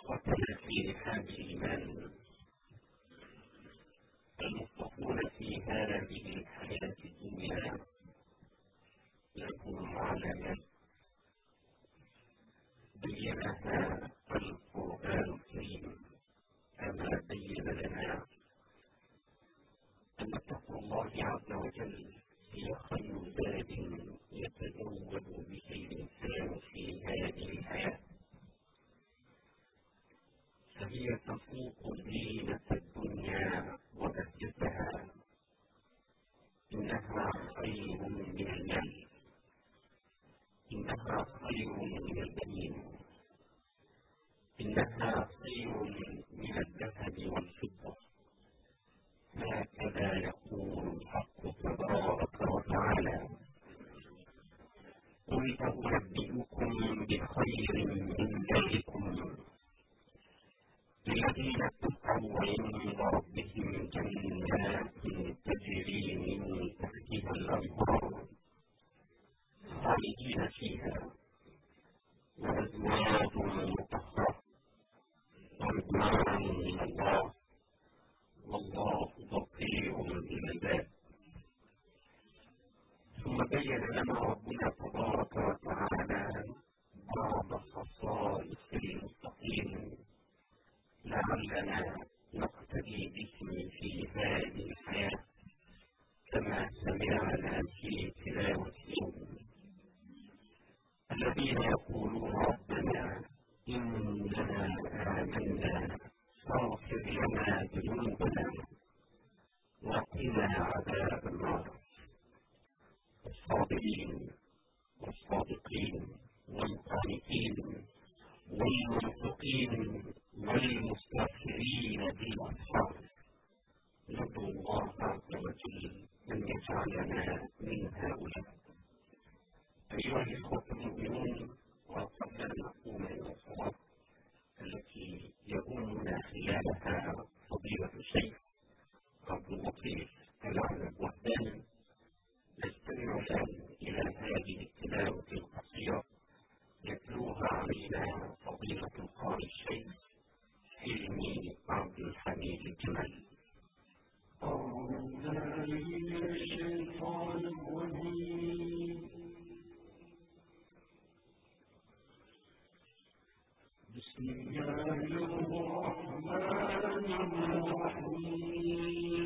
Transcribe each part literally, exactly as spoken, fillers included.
إخوتنا في رحاب الإيمان المتقون في هذه الحياة الدنيا لهم علامات بينها القرآن الكريم كما بين لنا أن تقوى الله عز وجل هي خير باب يتزود به الإنسان في هذه الحياة، فهي تفوق زينة الدنيا وبهجتها. إنها خير من المال، إنها خير من البنين، إنها خير من الذهب والفضة. هكذا يقول الحق تبارك وتعالى: قل أنبئكم بخير من ذلكم الذين اتقوا عند ربهم جنات تجري من تحتها الأنهار خالدين فيها وأزواج مطهرة ورضوان من الله والله بصير بالعباد. ثم بين لنا ربنا تبارك وتعالى بعض خصائص المتقين لعلنا نقتدي بهم في هذه الحياة كما سمعنا في تلاوة اليوم. الذين يقولون ربنا إننا آمنا فاغفر لنا ذنوبنا وقنا عذاب النار. الصابرين والصادقين والقانتين والمنفقين والمستغفرين بالأسحار ندعو الله عز وجل أن يجعلنا من هؤلاء. أيها الإخوة المؤمنون، وقبل أن نقوم إلى الصلاة التي يؤمنا خلالها فضيلة الشيخ عبد اللطيف العنب وحداني، نستمع الآن إلى هذه التلاوة القصيرة يتلوها علينا فضيلة القارئ الشيخ حلمي عبد الحميد الجمال. أعوذ بالله من الشيطان الرجيم. بسم الله الرحمن الرحيم.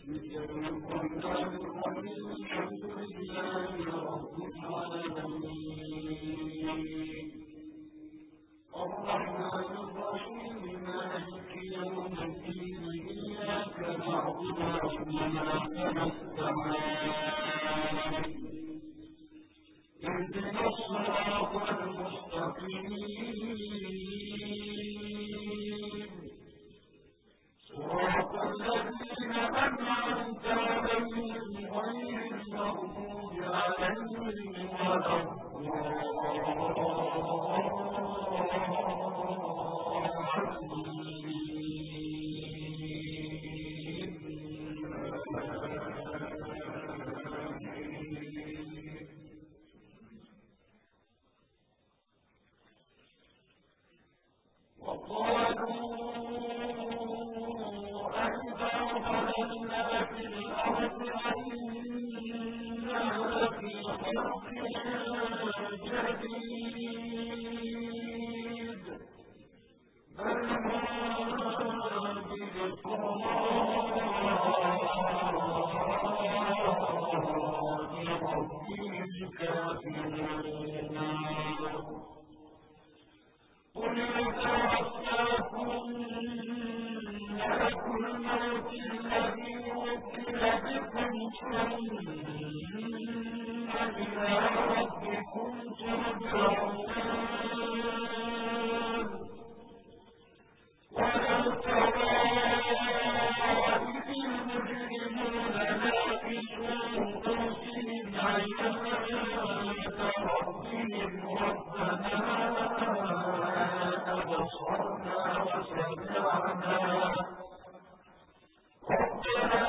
الرحمن الرحيم مالك يوم الدين إياك نعبد وإياك نستعين اهدنا الصراط المستقيم صراط الذين أنعمت عليهم غير المغضوب عليهم ولا قل يتوفاكم ملك الموت الذي وكل بكم ثم إلى ربكم ترجعون ولو ترى إذ المجرمون ناكسوا رؤوسهم عند ربهم ربنا أبصرنا وسمعنا ربنا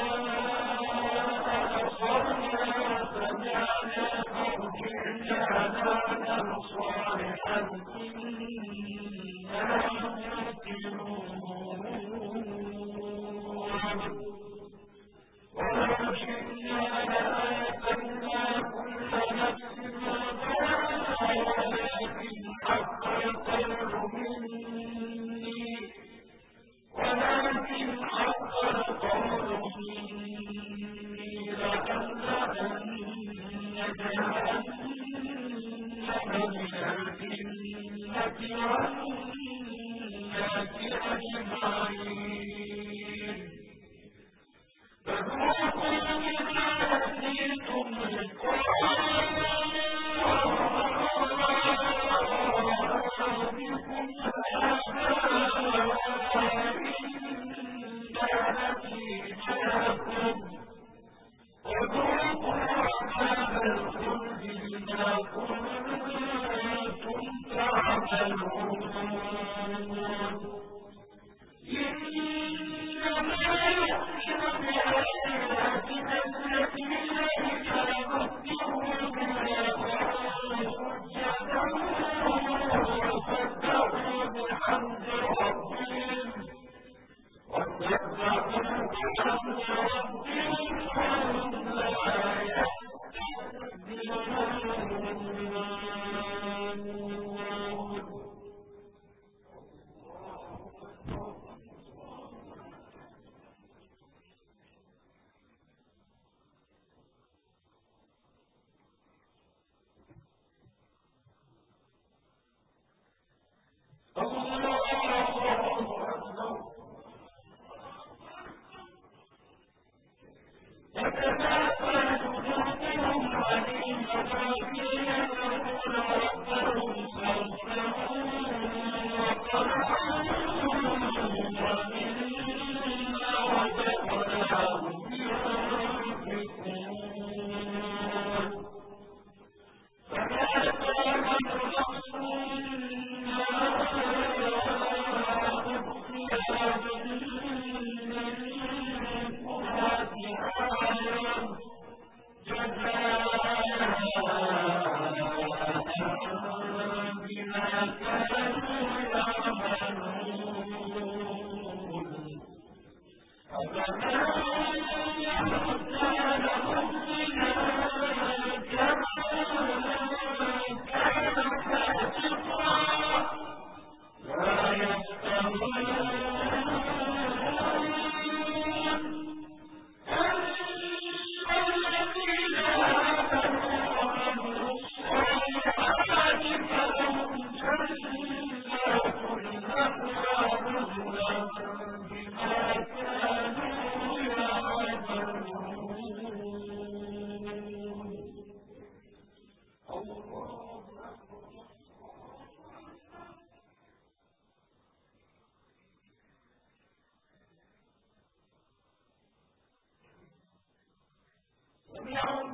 أبصرنا وسمعنا فارجعنا نعمل صالحا إنا موقنون ولو شئنا لآتينا كل نفس هداها ولكن حق القول مني ولكن حق القول مني لأملأن جهنم من الجنة والناس أجمعين فذوقوا بما نسيتم القرآن بكم نسيناكم وذوقوا عذاب الخلد بما كنتم تعملون إنما يؤمن بآياتنا الذين إذا ذكروا بها وسبحوا بحمد ربهم وسبحوا بحمد ربهم وهم لا يستكبرون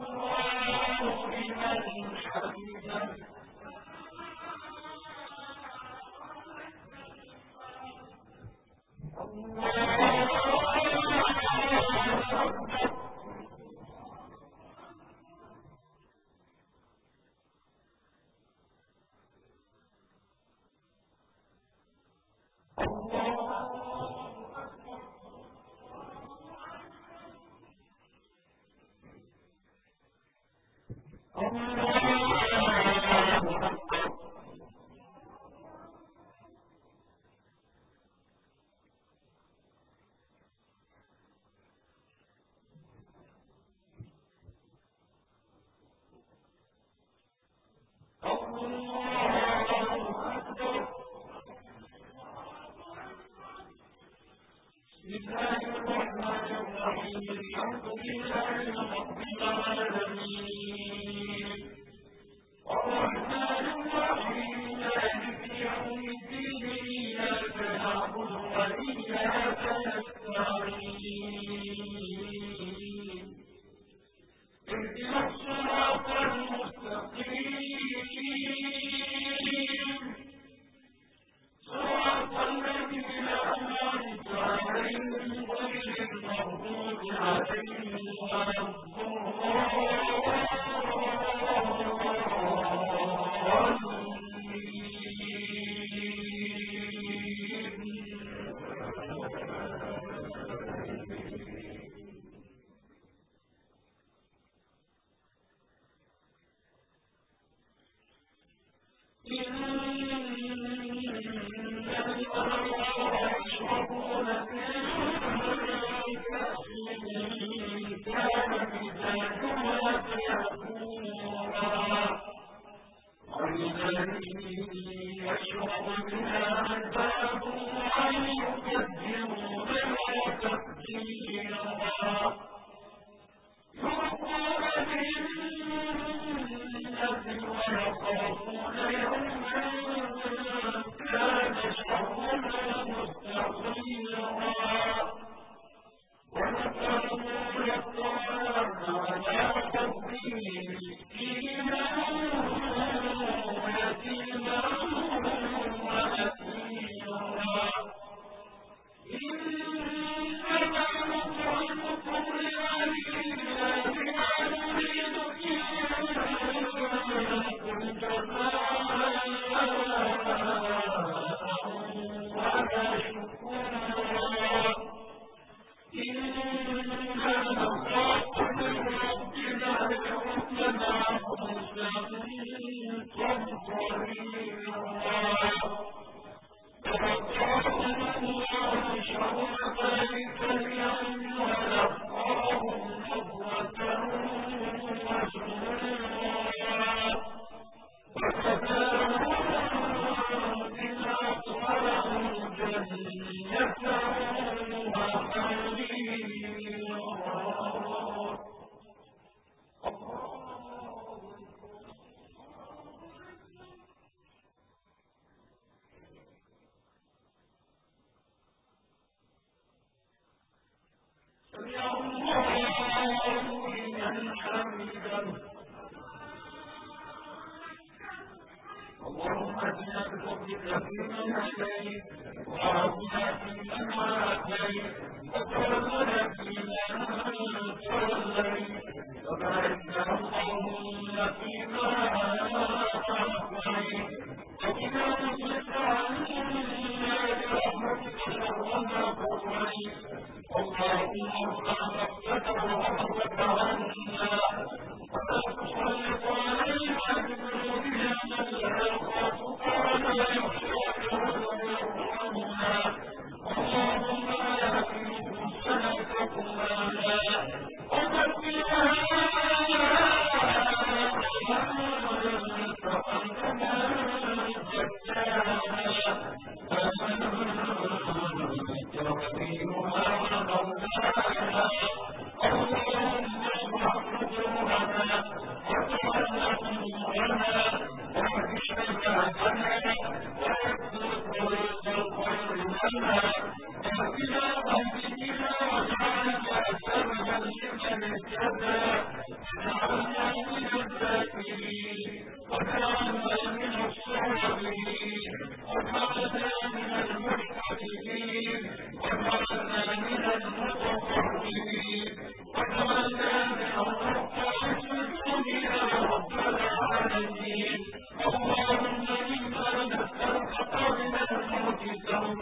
Thank you.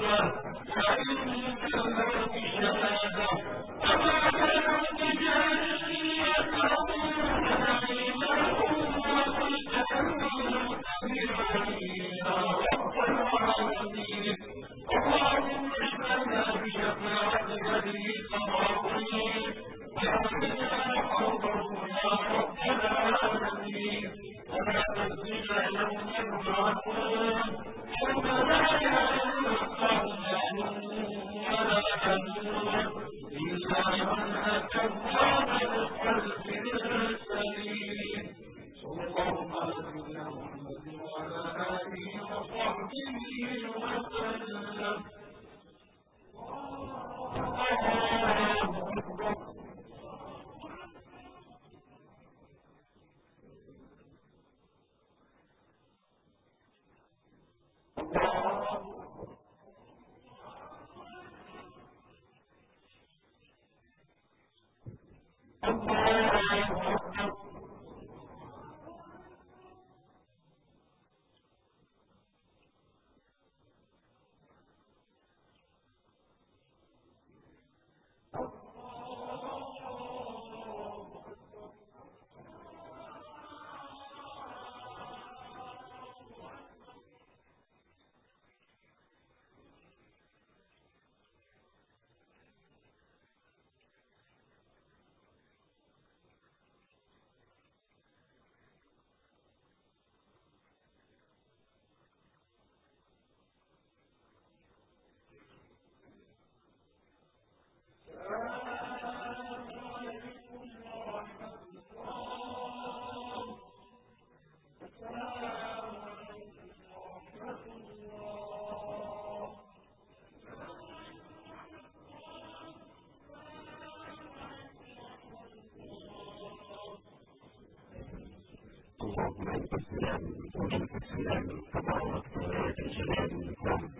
اللهم أنت السلام ومنك السلام تبارك الجلال والإكرام.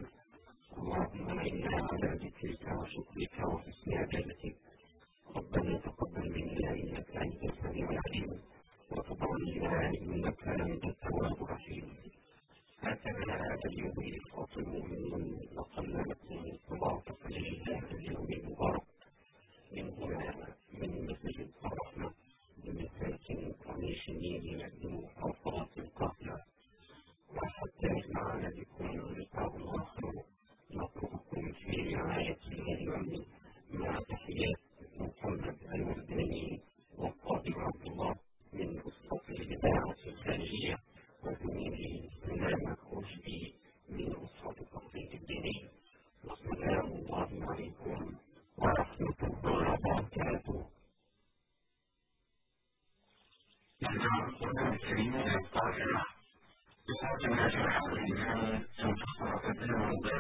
اللهم إنا على ذكرك وشكرك وحسن عبادتك. ربنا تقبل منا إنك أنت السميع العليم وتب علينا إنك أنت التواب الرحيم. هكذا اليوم الفاصل من وسلمكم صلاة لله اليوم المبارك من هنا من مسجد الرحمة بمساكن قريش النيل يبدو أوقات القافلة. وحتى يجمعنا بكم لقاء آخر نترككم في رعاية الله مع تحيات محمد الورداني والقاضي عبد الله من أسقف الإذاعة الخارجية وزميلي سلام الرشدي من أسقف التخطيط الديني. والسلام الله عليكم ورحمة الله وبركاته. الجامعة الكريمة القاهرة بصوت الناجح الإمام